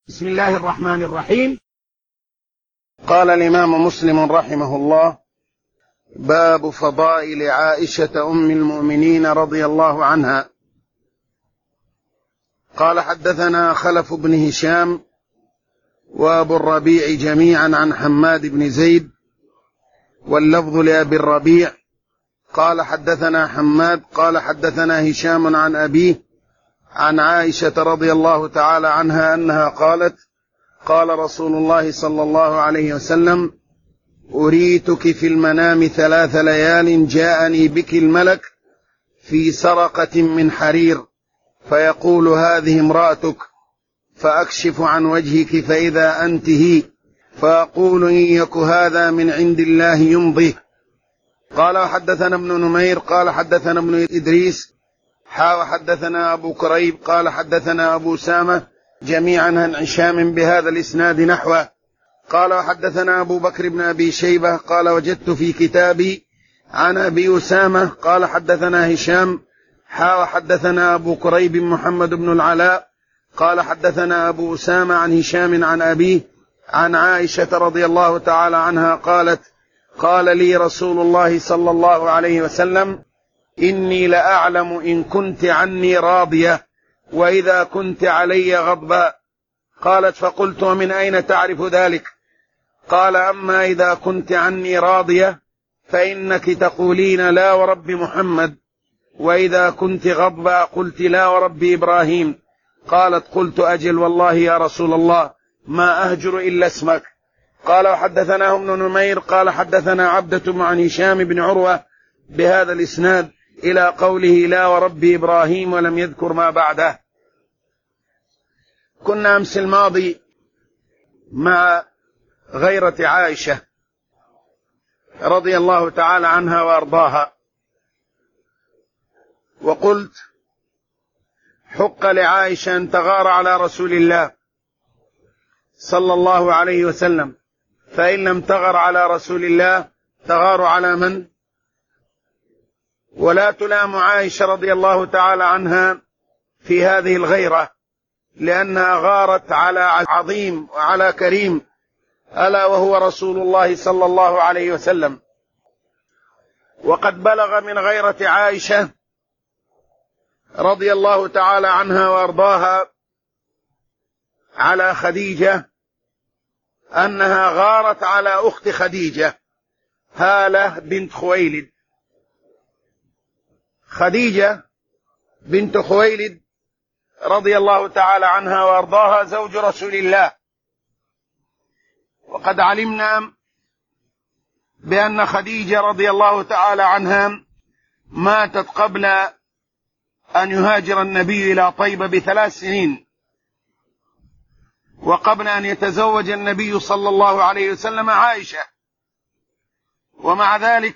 بسم الله الرحمن الرحيم. قال الإمام مسلم رحمه الله: باب فضائل عائشة أم المؤمنين رضي الله عنها. قال: حدثنا خلف بن هشام وأبو الربيع جميعا عن حماد بن زيد، واللفظ لأبي الربيع قال: حدثنا حماد قال: حدثنا هشام عن أبيه عن عائشة رضي الله تعالى عنها أنها قالت: قال رسول الله صلى الله عليه وسلم: أريتك في المنام 3 ليال جاءني بك الملك في سرقة من حرير، فيقول: هذه امرأتك، فأكشف عن وجهك فإذا أنت هي، فأقول: إن يك هذا من عند الله يمضيه. قال: وحدثنا ابن نمير قال: حدثنا ابن إدريس وحدثنا أبو كريب قال: حدثنا أبو سامة جميعا عن هشام بهذا الإسناد نحوه. قال: وحدثنا أبو بكر بن أبي شيبة قال: وجدت في كتابي عن أبي أسامة قال: حدثنا هشام وحدثنا أبو كريب محمد بن العلاء قال: حدثنا أبو أسامة عن هشام عن أبيه عن عائشة رضي الله تعالى عنها قالت: قال لي رسول الله صلى الله عليه وسلم: إني لأعلم إن كنت عني راضية وإذا كنت علي غضبا. قالت: فقلت: ومن أين تعرف ذلك؟ قال: أما إذا كنت عني راضية فإنك تقولين: لا ورب محمد، وإذا كنت غضبا قلت: لا ورب إبراهيم. قالت: قلت: أجل والله يا رسول الله ما أهجر إلا اسمك. قال: وحدثنا ابن نمير قال: حدثنا عبدة عن هشام بن عروة بهذا الإسناد إلى قوله: لا ورب إبراهيم، ولم يذكر ما بعده. كنا أمس الماضي مع غيرة عائشة رضي الله تعالى عنها وأرضاها، وقلت: حق لعائشة أن تغار على رسول الله صلى الله عليه وسلم، فإن لم تغر على رسول الله تغار على من؟ ولا تلام عائشة رضي الله تعالى عنها في هذه الغيرة، لأنها غارت على عظيم وعلى كريم، ألا وهو رسول الله صلى الله عليه وسلم. وقد بلغ من غيرة عائشة رضي الله تعالى عنها وأرضاها على خديجة أنها غارت على أخت خديجة هالة بنت خويلد. خديجة بنت خويلد رضي الله تعالى عنها وأرضاها زوج رسول الله، وقد علمنا بأن خديجة رضي الله تعالى عنها ماتت قبل أن يهاجر النبي إلى طيبة ب3 سنين، وقبل أن يتزوج النبي صلى الله عليه وسلم عائشة. ومع ذلك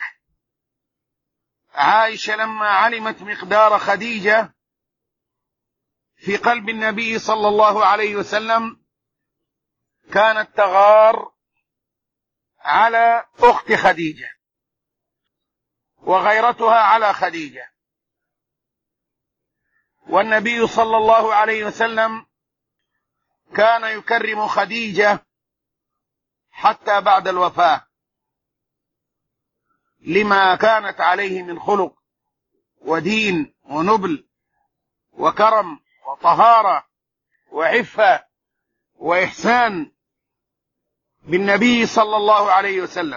عائشة لما علمت مقدار خديجة في قلب النبي صلى الله عليه وسلم كانت تغار على أخت خديجة، وغيرتها على خديجة. والنبي صلى الله عليه وسلم كان يكرم خديجة حتى بعد الوفاة، لما كانت عليه من خلق ودين ونبل وكرم وطهارة وعفة وإحسان بالنبي صلى الله عليه وسلم.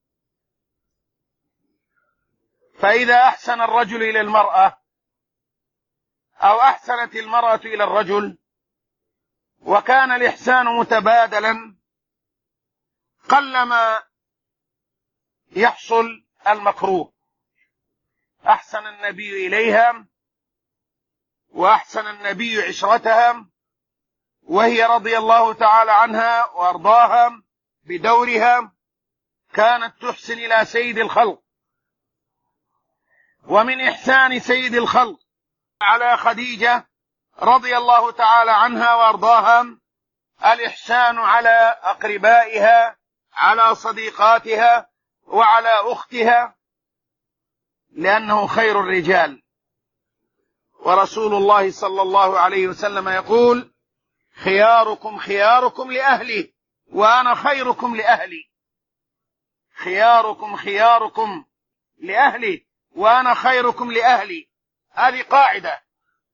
فإذا أحسن الرجل إلى المرأة أو أحسنت المرأة إلى الرجل وكان الإحسان متبادلا قلما يحصل المكروه. أحسن النبي إليها وأحسن النبي عشرتها، وهي رضي الله تعالى عنها وأرضاها بدورها كانت تحسن إلى سيد الخلق. ومن إحسان سيد الخلق على خديجة رضي الله تعالى عنها وأرضاها الإحسان على أقربائها، على صديقاتها، وعلى أختها، لأنه خير الرجال. ورسول الله صلى الله عليه وسلم يقول: خياركم خياركم لأهله وأنا خيركم لأهلي. خياركم خياركم لأهله وأنا خيركم لأهلي. هذه قاعدة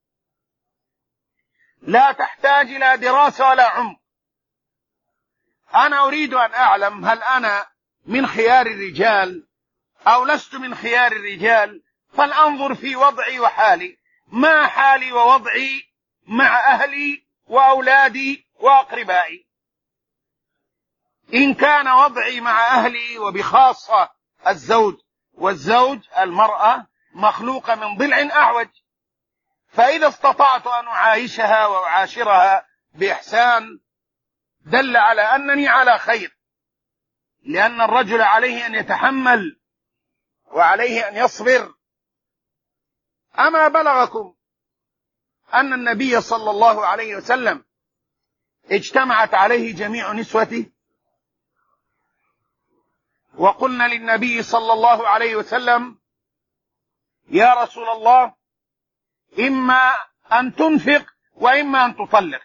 لا تحتاج إلى دراسة ولا عمق. أنا أريد أن أعلم هل أنا من خيار الرجال أو لست من خيار الرجال، فلأنظر في وضعي وحالي، ما حالي ووضعي مع أهلي وأولادي وأقربائي. إن كان وضعي مع أهلي وبخاصة الزوج، والزوج المرأة مخلوقة من ضلع أعوج، فإذا استطعت أن أعايشها وأعاشرها بإحسان دل على أنني على خير، لأن الرجل عليه أن يتحمل وعليه أن يصبر. أما بلغكم أن النبي صلى الله عليه وسلم اجتمعت عليه جميع نسوته، وقلنا للنبي صلى الله عليه وسلم: يا رسول الله، إما أن تنفق وإما أن تطلق.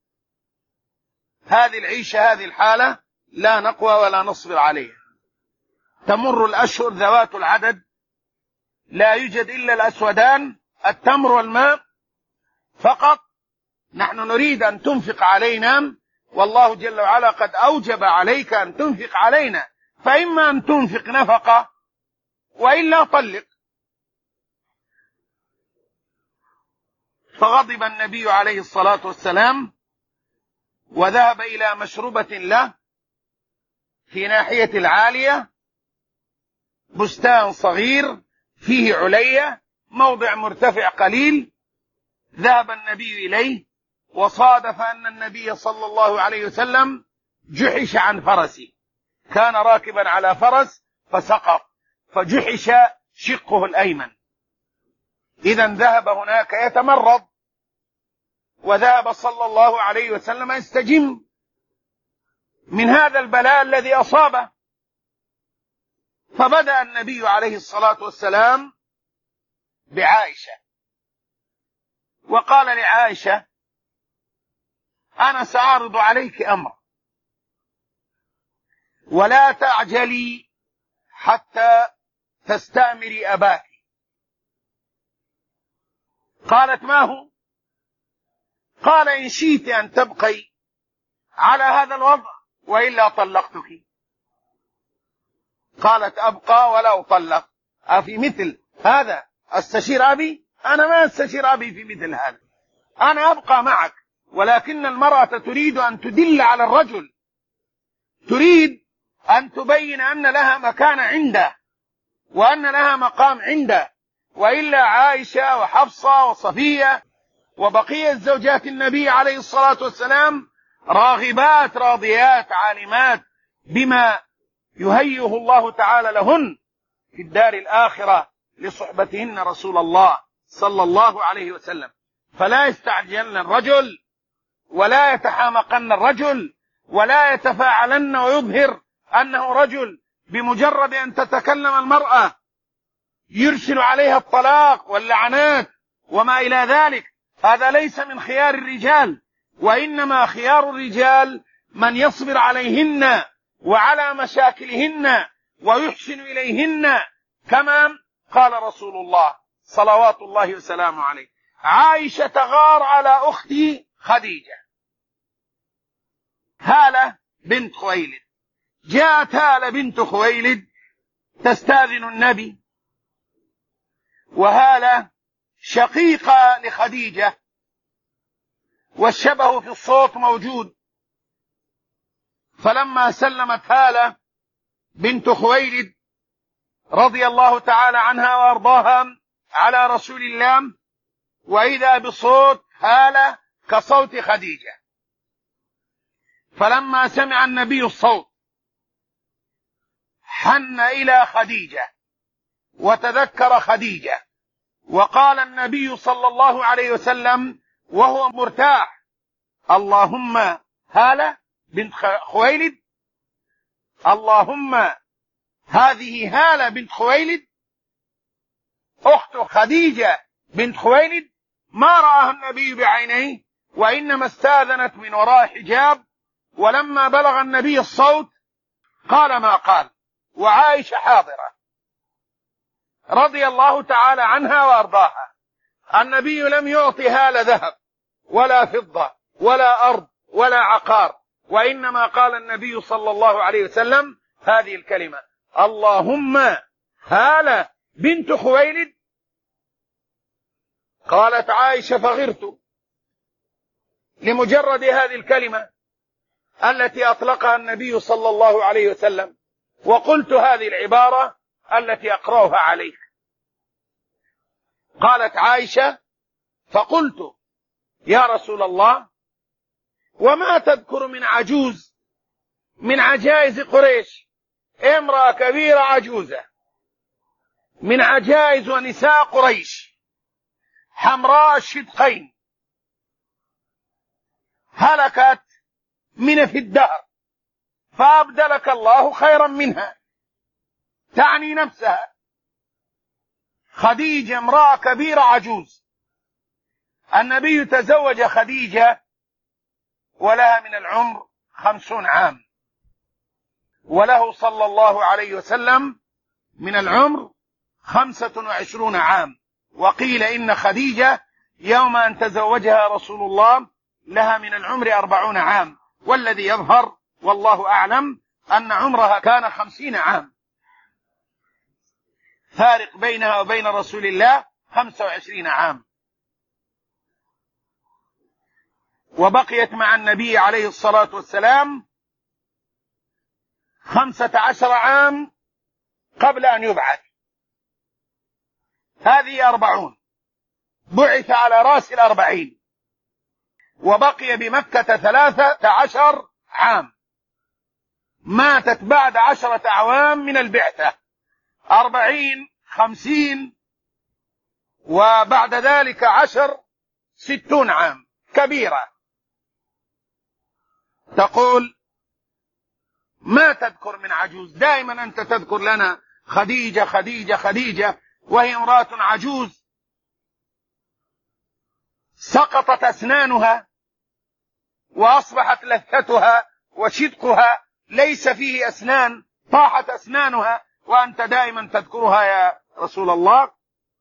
هذه العيشة، هذه الحالة لا نقوى ولا نصبر عليها. تمر الأشهر ذوات العدد، لا يوجد إلا الأسودان، التمر والماء فقط. نحن نريد أن تنفق علينا، والله جل وعلا قد أوجب عليك أن تنفق علينا، فإما أن تنفق نفقة وإلا طلق. فغضب النبي عليه الصلاة والسلام وذهب إلى مشربة له في ناحية العالية، بستان صغير فيه علية، موضع مرتفع قليل. ذهب النبي إليه، وصادف أن النبي صلى الله عليه وسلم جحش عن فرسه، كان راكبا على فرس فسقط فجحش شقه الأيمن. إذن ذهب هناك يتمرض، وذهب صلى الله عليه وسلم يستجم من هذا البلاء الذي أصابه. فبدأ النبي عليه الصلاة والسلام بعائشة، وقال لعائشة: أنا سأعرض عليك أمر، ولا تعجلي حتى تستأمري أباك. قالت: ما هو؟ قال: إن شئت أن تبقي على هذا الوضع وإلا طلقتك. قالت: أبقى ولا أطلق. أفي مثل هذا أستشير أبي؟ أنا ما أستشير أبي في مثل هذا، أنا أبقى معك. ولكن المرأة تريد أن تدل على الرجل، تريد أن تبين أن لها مكان عنده وأن لها مقام عنده. وإلا عائشة وحفصة وصفية وبقية زوجات النبي عليه الصلاة والسلام راغبات راضيات عالمات بما يهيئه الله تعالى لهن في الدار الآخرة لصحبتهن رسول الله صلى الله عليه وسلم. فلا يستعجلن الرجل، ولا يتحامقن الرجل، ولا يتفاعلن ويظهر أنه رجل بمجرد أن تتكلم المرأة يرسل عليها الطلاق واللعنات وما إلى ذلك. هذا ليس من خيار الرجال، وإنما خيار الرجال من يصبر عليهن وعلى مشاكلهن ويحسن إليهن، كما قال رسول الله صلوات الله وسلامه عليه: عائشة تغار على أختي خديجة. هالة بنت خويلد، جاءت هالة بنت خويلد تستاذن النبي، وهالة شقيقة لخديجة والشبه في الصوت موجود. فلما سلمت هالة بنت خويلد رضي الله تعالى عنها وأرضاها على رسول الله، وإذا بصوت هالة كصوت خديجة. فلما سمع النبي الصوت حن إلى خديجة وتذكر خديجة، وقال النبي صلى الله عليه وسلم وهو مرتاح: اللهم هالة بنت خويلد، اللهم هذه هالة بنت خويلد أخت خديجة بنت خويلد. ما رآها النبي بعينيه، وإنما استاذنت من وراء حجاب، ولما بلغ النبي الصوت قال ما قال، وعائشة حاضرة رضي الله تعالى عنها وأرضاها. النبي لم يعطها لا ذهب ولا فضة ولا أرض ولا عقار، وإنما قال النبي صلى الله عليه وسلم هذه الكلمة: اللهم هالة بنت خويلد. قالت عائشة: فغرت لمجرد هذه الكلمة التي أطلقها النبي صلى الله عليه وسلم، وقلت هذه العبارة التي أقرأها عليك. قالت عائشة: فقلت يا رسول الله، وما تذكر من عجوز من عجائز قريش، امرأة كبيرة عجوزة من عجائز ونساء قريش، حمراء الشدقين، هلكت من في الدهر، فأبدلك الله خيرا منها. تعني نفسها خديجة، امرأة كبيرة عجوز. النبي تزوج خديجة ولها من العمر 50 عام، وله صلى الله عليه وسلم من العمر 25 عام. وقيل إن خديجة يوم أن تزوجها رسول الله لها من العمر 40 عام، والذي يظهر والله أعلم أن عمرها كان 50 عام، فارق بينها وبين رسول الله 25 عام. وبقيت مع النبي عليه الصلاة والسلام 15 عام قبل أن يبعث. هذه 40، بعث على رأس 40، وبقي بمكة 13 عام. ماتت بعد 10 أعوام من البعثة، 40 50، وبعد ذلك 10 60 عام، كبيرة. تقول ما تذكر من عجوز، دائما أنت تذكر لنا خديجة خديجة خديجة، وهي امرأة عجوز سقطت أسنانها وأصبحت لثتها وشدقها ليس فيه أسنان، طاحت أسنانها، وأنت دائما تذكرها يا رسول الله.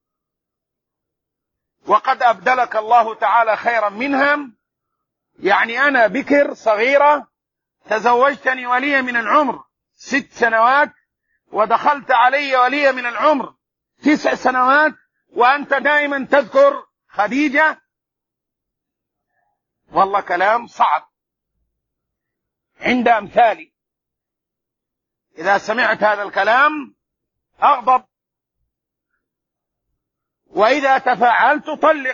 وقد أبدلك الله تعالى خيرا منها. يعني أنا بكر صغيرة، تزوجتني ولي من العمر 6 سنوات، ودخلت علي ولي من العمر 9 سنوات، وأنت دائما تذكر خديجة. والله كلام صعب عند أمثالي. إذا سمعت هذا الكلام أغضب، وإذا تفاعلت طلق،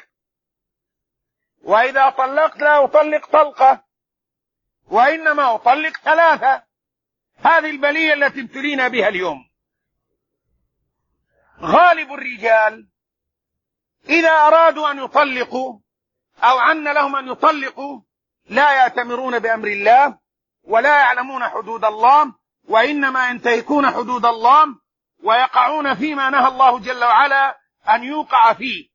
وإذا طلقت لا أطلق طلقة، وإنما أطلق 3. هذه البلية التي ابتلينا بها اليوم. غالب الرجال إذا أرادوا أن يطلقوا أو عن لهم أن يطلقوا لا يأتمرون بأمر الله ولا يعلمون حدود الله، وإنما ينتهكون حدود الله ويقعون فيما نهى الله جل وعلا أن يوقع فيه.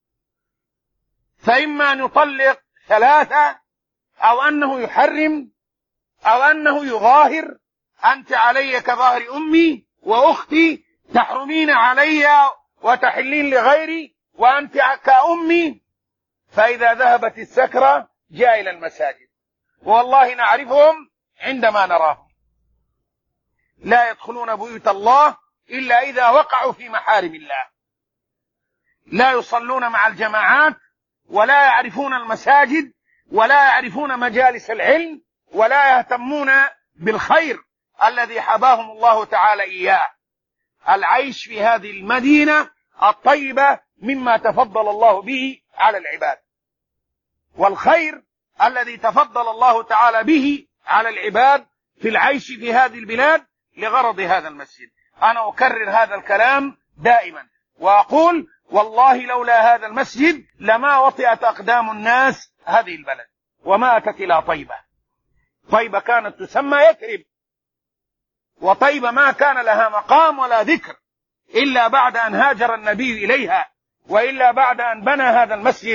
فإما أن يطلق 3، أو أنه يحرم، أو أنه يظاهر: أنت علي كظاهر أمي وأختي، تحرمين علي وتحلين لغيري، وأنت كأمي. فإذا ذهبت السكرة جاء إلى المساجد، والله نعرفهم عندما نراهم، لا يدخلون بيوت الله إلا إذا وقعوا في محارم الله، لا يصلون مع الجماعات، ولا يعرفون المساجد، ولا يعرفون مجالس العلم، ولا يهتمون بالخير الذي حباهم الله تعالى إياه. العيش في هذه المدينة الطيبة مما تفضل الله به على العباد، والخير الذي تفضل الله تعالى به على العباد في العيش في هذه البلاد لغرض هذا المسجد. أنا أكرر هذا الكلام دائما، وأقول والله لولا هذا المسجد لما وطئت أقدام الناس هذه البلد وما أتت إلى طيبة. طيبة كانت تسمى يثرب، وطيبة ما كان لها مقام ولا ذكر إلا بعد أن هاجر النبي إليها، وإلا بعد أن بنى هذا المسجد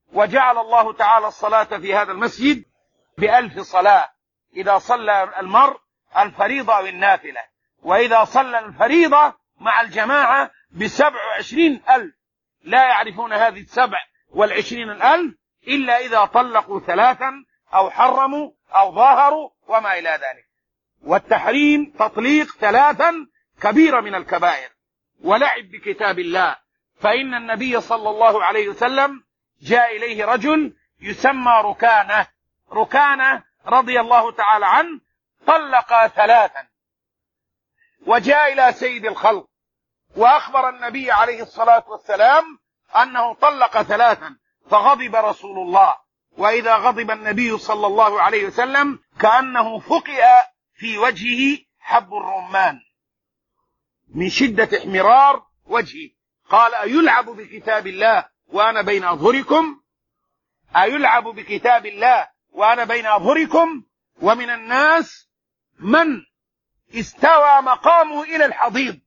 وجعل الله تعالى الصلاة في هذا المسجد ب1000 صلاة إذا صلى المرء الفريضة أو النافلة، وإذا صلى الفريضة مع الجماعة ب27,000. لا يعرفون هذه 27,000 إلا إذا طلقوا 3 أو حرموا أو ظاهروا وما إلى ذلك. والتحريم تطليق 3 كبيرة من الكبائر، ولعب بكتاب الله. فإن النبي صلى الله عليه وسلم جاء إليه رجل يسمى ركانة رضي الله تعالى عنه، طلق 3، وجاء إلى سيد الخلق وأخبر النبي عليه الصلاة والسلام أنه طلق 3، فغضب رسول الله. وإذا غضب النبي صلى الله عليه وسلم كأنه فقئ في وجهه حب الرمان من شدة احمرار وجهه. قال: أيلعب بكتاب الله وأنا بين أظهركم؟ أيلعب بكتاب الله وأنا بين أظهركم؟ ومن الناس من استوى مقامه إلى الحضيض،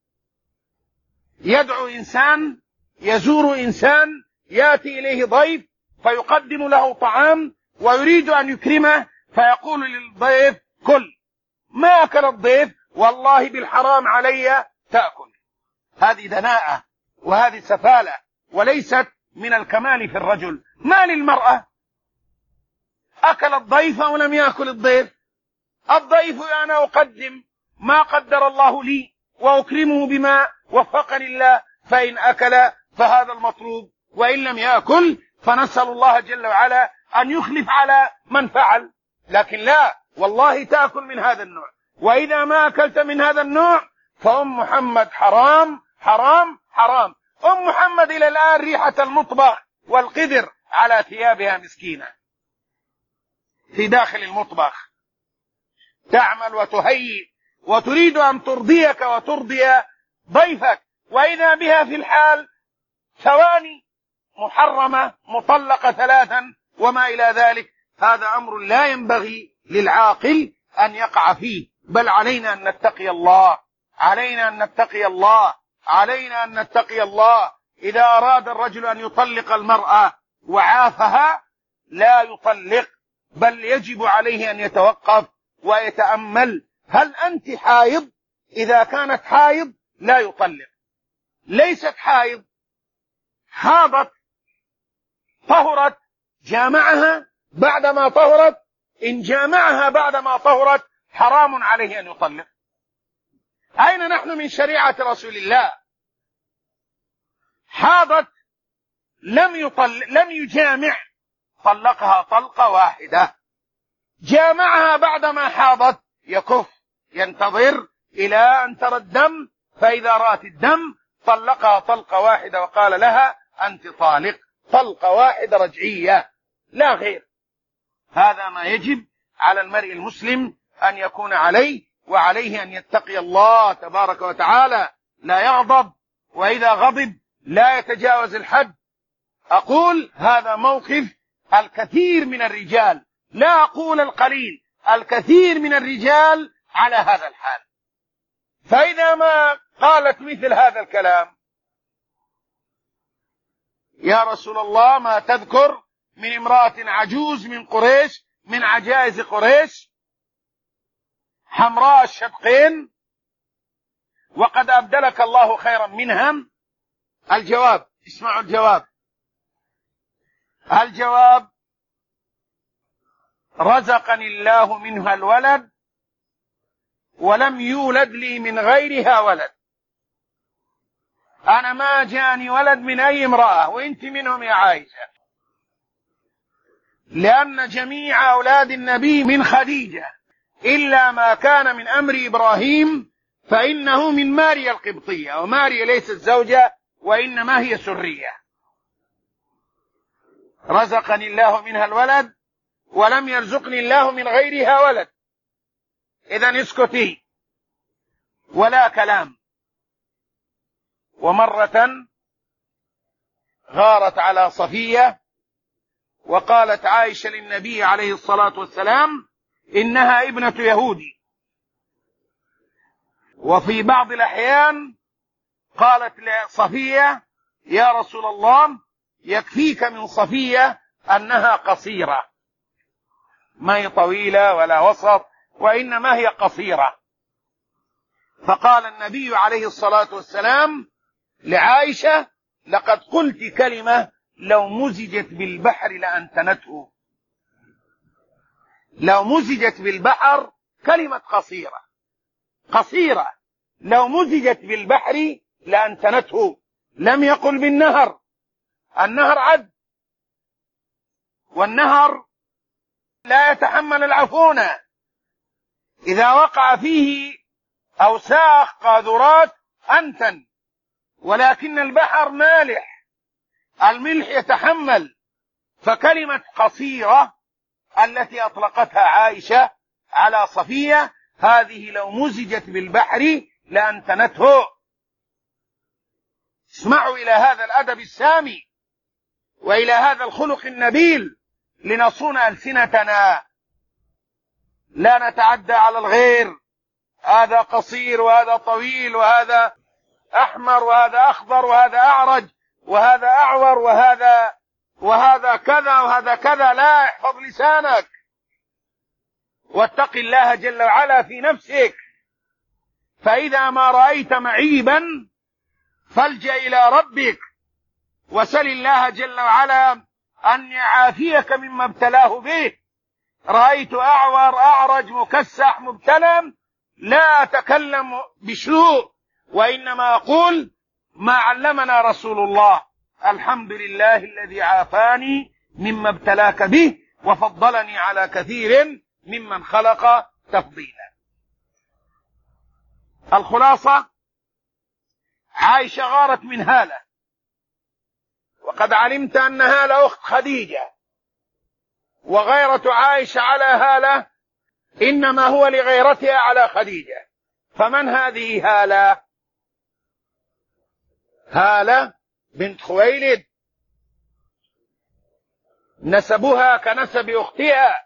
يدعو إنسان، يزور إنسان، يأتي إليه ضيف فيقدم له طعام ويريد أن يكرمه، فيقول للضيف: كل. ما أكل الضيف: والله بالحرام علي تأكل. هذه دناءة وهذه سفالة، وليست من الكمال في الرجل. ما للمرأة؟ أكل الضيف أو لم يأكل الضيف؟ الضيف أنا أقدم ما قدر الله لي وأكرمه بما وفقني الله، فإن أكل فهذا المطلوب، وإن لم يأكل فنسأل الله جل وعلا أن يخلف على من فعل. لكن لا، والله تأكل من هذا النوع، وإذا ما أكلت من هذا النوع فأم محمد حرام حرام حرام. أم محمد إلى الآن ريحة المطبخ والقدر على ثيابها مسكينة في داخل المطبخ، تعمل وتهيئ وتريد أن ترضيك وترضي ضيفك، وإذا بها في الحال ثواني محرمة مطلقة 3 وما إلى ذلك. هذا أمر لا ينبغي للعاقل أن يقع فيه، بل علينا أن نتقي الله، علينا أن نتقي الله، علينا أن نتقي الله. إذا أراد الرجل أن يطلق المرأة وعافها لا يطلق، بل يجب عليه أن يتوقف ويتأمل: هل أنت حائض؟ إذا كانت حائض لا يطلق. ليست حائض، حاضت، طهرت، جامعها بعدما طهرت، إن جامعها بعدما طهرت حرام عليه أن يطلق. أين نحن من شريعة رسول الله؟ حاضت لم يجامع، طلقها طلقة واحدة. جامعها بعدما حاضت يكف، ينتظر إلى أن ترى الدم، فإذا رأت الدم طلقها طلقة واحدة وقال لها: أنت طالق، طلقة واحدة رجعية لا غير. هذا ما يجب على المرء المسلم أن يكون عليه، وعليه أن يتقي الله تبارك وتعالى، لا يغضب، وإذا غضب لا يتجاوز الحد. أقول هذا موقف الكثير من الرجال، لا أقول القليل، الكثير من الرجال على هذا الحال. فإذا ما قالت مثل هذا الكلام: يا رسول الله ما تذكر من امرأة عجوز من قريش، من عجائز قريش، حمراء الشدقين، وقد أبدلك الله خيرا منها؟ الجواب، اسمعوا الجواب. الجواب: رزقني الله منها الولد ولم يولد لي من غيرها ولد. أنا ما جاني ولد من أي امرأة، وإنت منهم يا عائشة، لأن جميع أولاد النبي من خديجة، إلا ما كان من أمر إبراهيم فإنه من ماريا القبطية، وماريا ليست زوجة وإنما هي سرية. رزقني الله منها الولد ولم يرزقني الله من غيرها ولد. إذن اسكتي ولا كلام. ومرة غارت على صفية وقالت عائشة للنبي عليه الصلاة والسلام: إنها ابنة يهودي. وفي بعض الأحيان قالت لصفية: يا رسول الله يكفيك من صفية أنها قصيرة، ما هي طويلة ولا وسط، وإنما هي قصيرة. فقال النبي عليه الصلاة والسلام لعائشة: لقد قلت كلمة لو مزجت بالبحر لأنتنته. لو مزجت بالبحر، كلمة قصيرة قصيرة، لو مزجت بالبحر لأنتنته. لم يقل بالنهر، النهر عد، والنهر لا يتحمل العفونة، إذا وقع فيه أوساخ قاذورات أنتن، ولكن البحر مالح، الملح يتحمل. فكلمة قصيرة التي أطلقتها عائشة على صفية، هذه لو مزجت بالبحر لأنتنته. اسمعوا إلى هذا الأدب السامي وإلى هذا الخلق النبيل لنصون ألسنتنا، لا نتعدى على الغير، هذا قصير وهذا طويل وهذا أحمر وهذا أخضر وهذا أعرج وهذا أعور وهذا كذا وهذا كذا. لا، احفظ لسانك واتق الله جل وعلا في نفسك، فإذا ما رأيت معيبا فالجأ إلى ربك وسل الله جل وعلا أن يعافيك مما ابتلاه به. رأيت أعور أعرج مكسح مبتلى، لا أتكلم بسوء، وإنما أقول ما علمنا رسول الله: الحمد لله الذي عافاني مما ابتلاك به وفضلني على كثير ممن خلق تفضيلا. الخلاصة: عائشة غارت من هالة، وقد علمت أن هالة أخت خديجة، وغيرة عائشة على هالة إنما هو لغيرتها على خديجة. فمن هذه هالة؟ هالة بنت خويلد، نسبها كنسب أختها،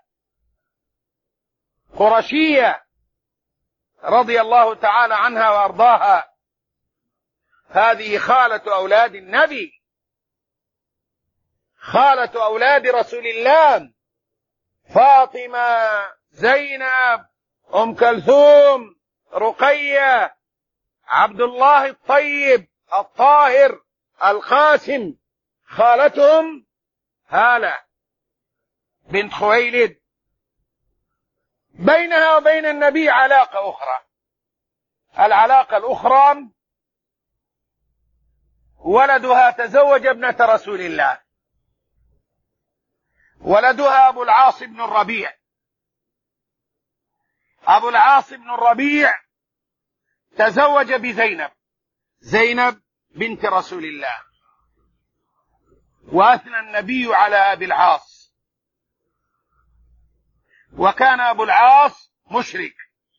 قرشية رضي الله تعالى عنها وأرضاها. هذه خالة أولاد النبي، خالة أولاد رسول الله، فاطمة، زينب، أم كلثوم، رقية، عبد الله الطيب، الطاهر، القاسم، خالتهم هالة بنت خويلد. بينها وبين النبي علاقة أخرى. العلاقة الأخرى ولدها تزوج ابنة رسول الله، ولدها أبو العاص بن الربيع. أبو العاص بن الربيع تزوج بزينب، زينب بنت رسول الله، وأثنى النبي على أبي العاص، وكان أبو العاص مشرك،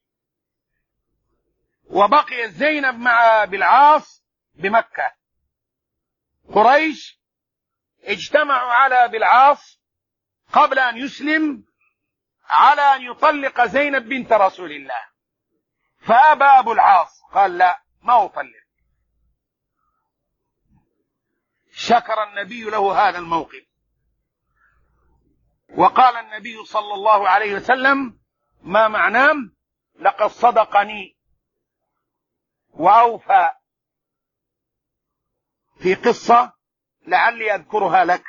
وبقيت زينب مع أبي العاص بمكة. قريش اجتمعوا على أبي العاص قبل أن يسلم على أن يطلق زينب بنت رسول الله، فأبى أبو العاص، قال: لا، ما أطلق. شكر النبي له هذا الموقف، وقال النبي صلى الله عليه وسلم: ما معناه؟ لقد صدقني وأوفى. في قصة لعلي أذكرها لك.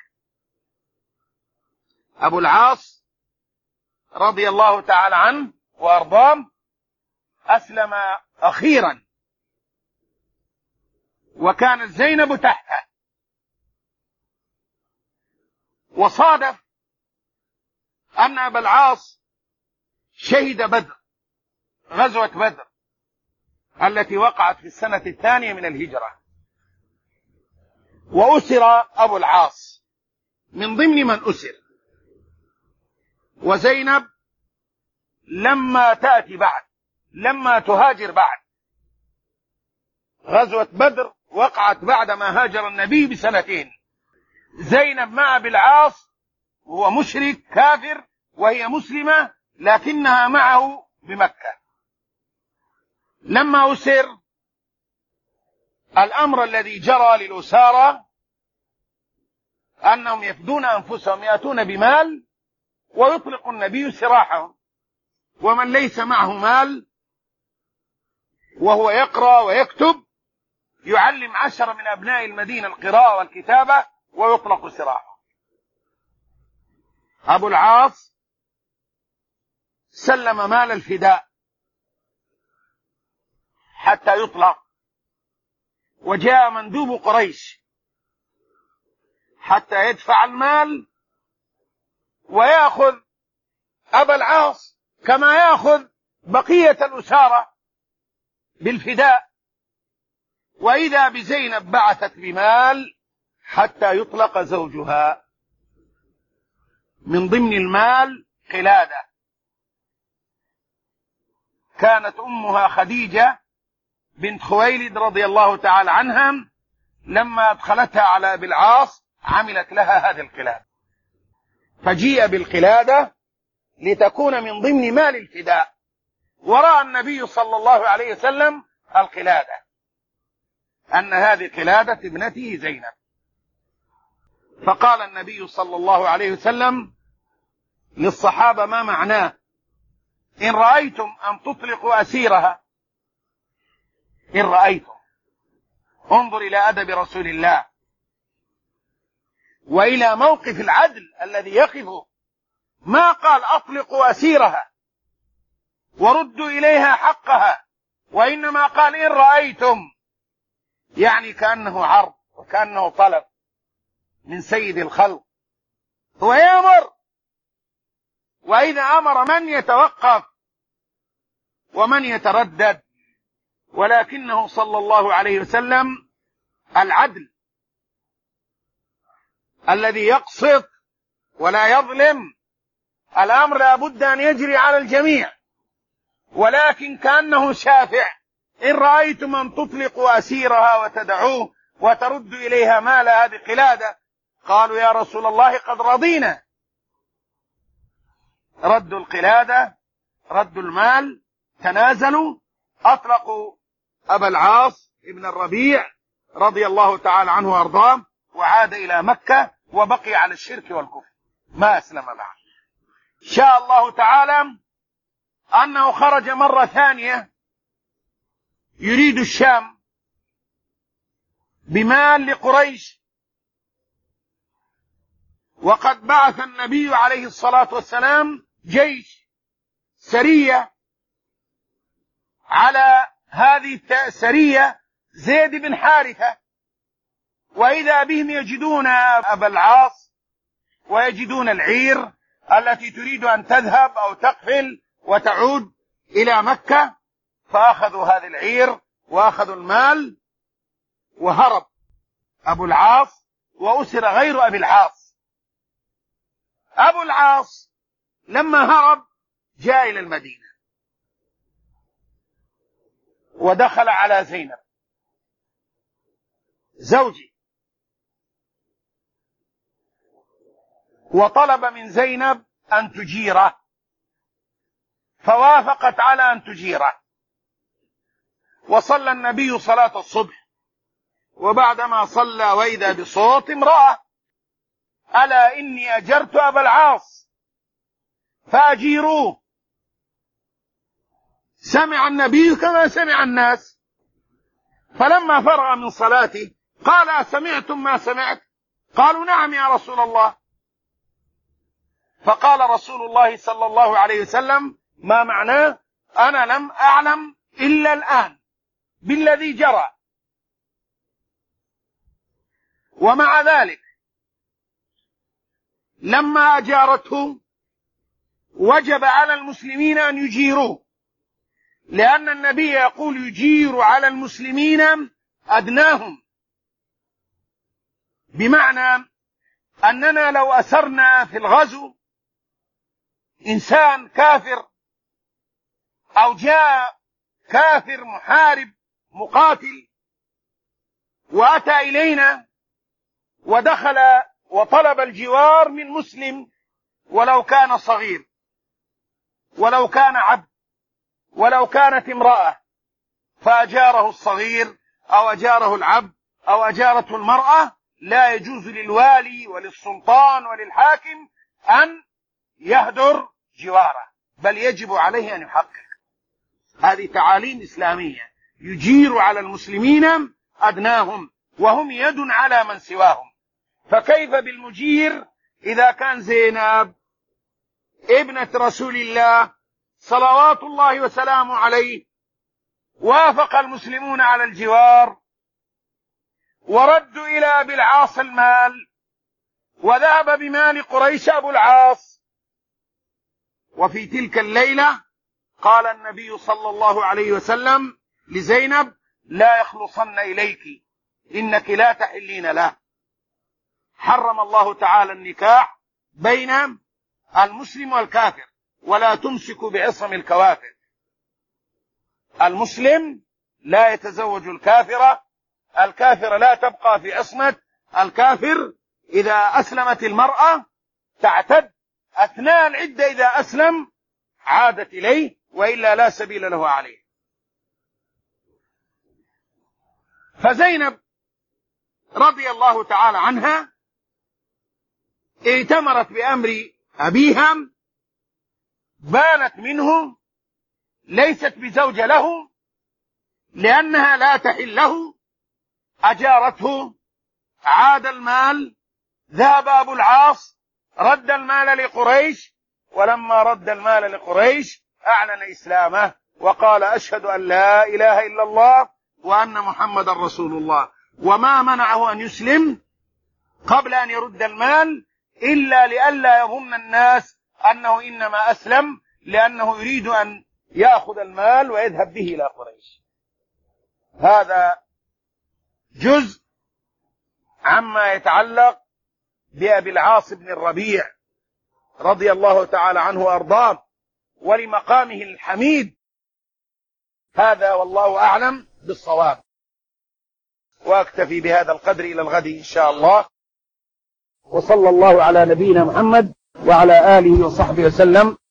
أبو العاص رضي الله تعالى عنه وأرضاه أسلم أخيرا، وكانت زينب تحته، وصادف أن أبا العاص شهد بدر، غزوة بدر التي وقعت في السنة 2 من الهجرة، وأسر أبو العاص من ضمن من أسر. وزينب لما تأتي بعد، لما تهاجر بعد، غزوة بدر وقعت بعدما هاجر النبي ب2 زينب مع أبي العاص، وهو مشرك كافر وهي مسلمة، لكنها معه بمكة. لما أسر، الأمر الذي جرى للأسارة أنهم يفدون أنفسهم يأتون بمال ويطلق النبي سراحهم، ومن ليس معه مال وهو يقرأ ويكتب يعلم 10 من أبناء المدينة القراءة والكتابة ويطلق سراحه. أبو العاص سلم مال الفداء حتى يطلق، وجاء مندوب قريش حتى يدفع المال ويأخذ أبا العاص كما يأخذ بقية الأسارة بالفداء، وإذا بزينب بعثت بمال حتى يطلق زوجها. من ضمن المال قلادة، كانت أمها خديجة بنت خويلد رضي الله تعالى عنها لما أدخلتها على أبي العاص عملت لها هذه القلادة، فجيء بالقلادة لتكون من ضمن مال الفداء، ورأى النبي صلى الله عليه وسلم القلادة أن هذه قلادة ابنته زينب، فقال النبي صلى الله عليه وسلم للصحابة: ما معناه؟ إن رأيتم أن تطلقوا أسيرها، إن رأيتم. انظر إلى أدب رسول الله وإلى موقف العدل الذي يقفه، ما قال أطلقوا أسيرها وردوا إليها حقها، وإنما قال إن رأيتم، يعني كأنه عرض وكأنه طلب من سيد الخلق، هو يأمر، وإذا أمر من يتوقف ومن يتردد، ولكنه صلى الله عليه وسلم العدل الذي يقسط ولا يظلم. الأمر لا بد أن يجري على الجميع، ولكن كأنه شافع: إن رأيتم أن تطلقوا أسيرها وتدعوه وتردوا إليها مال هذه قلادة. قالوا: يا رسول الله قد رضينا. ردوا القلادة، ردوا المال، تنازلوا، أطلقوا أبا العاص ابن الربيع رضي الله تعالى عنه وأرضاه، وعاد إلى مكة وبقي على الشرك والكفر، ما أسلم بعد. شاء الله تعالى أنه خرج مرة ثانية يريد الشام بمال لقريش، وقد بعث النبي عليه الصلاة والسلام جيش سرية، على هذه السرية زيد بن حارثة، وإذا بهم يجدون أبا العاص ويجدون العير التي تريد أن تذهب أو تقفل وتعود إلى مكة، فأخذوا هذه العير وأخذوا المال وهرب أبو العاص، وأسر غير أبي العاص. أبو العاص لما هرب جاء إلى المدينة ودخل على زينب زوجي، وطلب من زينب أن تجيره، فوافقت على أن تجيره. وصلى النبي صلاة الصبح، وبعدما صلى وإذا بصوت امرأة: ألا إني أجرت أبا العاص فأجيروه. سمع النبي كما سمع الناس، فلما فرغ من صلاته قال: أسمعتم ما سمعت؟ قالوا: نعم يا رسول الله. فقال رسول الله صلى الله عليه وسلم: ما معناه؟ أنا لم أعلم إلا الآن بالذي جرى. ومع ذلك لما أجارته وجب على المسلمين أن يجيروه، لأن النبي يقول: يجير على المسلمين أدناهم، بمعنى أننا لو أسرنا في الغزو إنسان كافر، أو جاء كافر محارب مقاتل وأتى إلينا ودخل وطلب الجوار من مسلم، ولو كان صغير، ولو كان عبد، ولو كانت امرأة، فأجاره الصغير أو أجاره العبد أو أجارته المرأة، لا يجوز للوالي وللسلطان وللحاكم أن يهدر جواره، بل يجب عليه أن يحقق. هذه تعاليم إسلامية، يجير على المسلمين أدناهم وهم يد على من سواهم. فكيف بالمجير إذا كان زينب ابنة رسول الله صلوات الله وسلامه عليه وافق المسلمون على الجوار وردوا إلى أبي العاص المال وذهب بمال قريش أبو العاص، وفي تلك الليلة قال النبي صلى الله عليه وسلم لزينب: لا يخلصن إليك إنك لا تحلين له. حرم الله تعالى النكاح بين المسلم والكافر، ولا تمسكوا بعصم الكوافر. المسلم لا يتزوج الكافرة، الكافرة لا تبقى في عصمة الكافر. إذا أسلمت المرأة تعتد أثناء العدة، إذا أسلم عادت إليه، وإلا لا سبيل له عليه. فزينب رضي الله تعالى عنها ائتمرت بأمر أبيها، بانت منه، ليست بزوجة له لأنها لا تحل له، أجارته، عاد المال، ذهب أبو العاص رد المال لقريش، ولما رد المال لقريش أعلن إسلامه وقال: أشهد أن لا إله إلا الله وأن محمد رسول الله. وما منعه أن يسلم قبل أن يرد المال إلا لئلا يظن الناس أنه إنما أسلم لأنه يريد أن يأخذ المال ويذهب به إلى قريش. هذا جزء عما يتعلق بأبي العاص بن الربيع رضي الله تعالى عنه وأرضاه ولمقامه الحميد. هذا والله أعلم بالصواب. وأكتفي بهذا القدر إلى الغد إن شاء الله. وصلى الله على نبينا محمد وعلى آله وصحبه وسلم.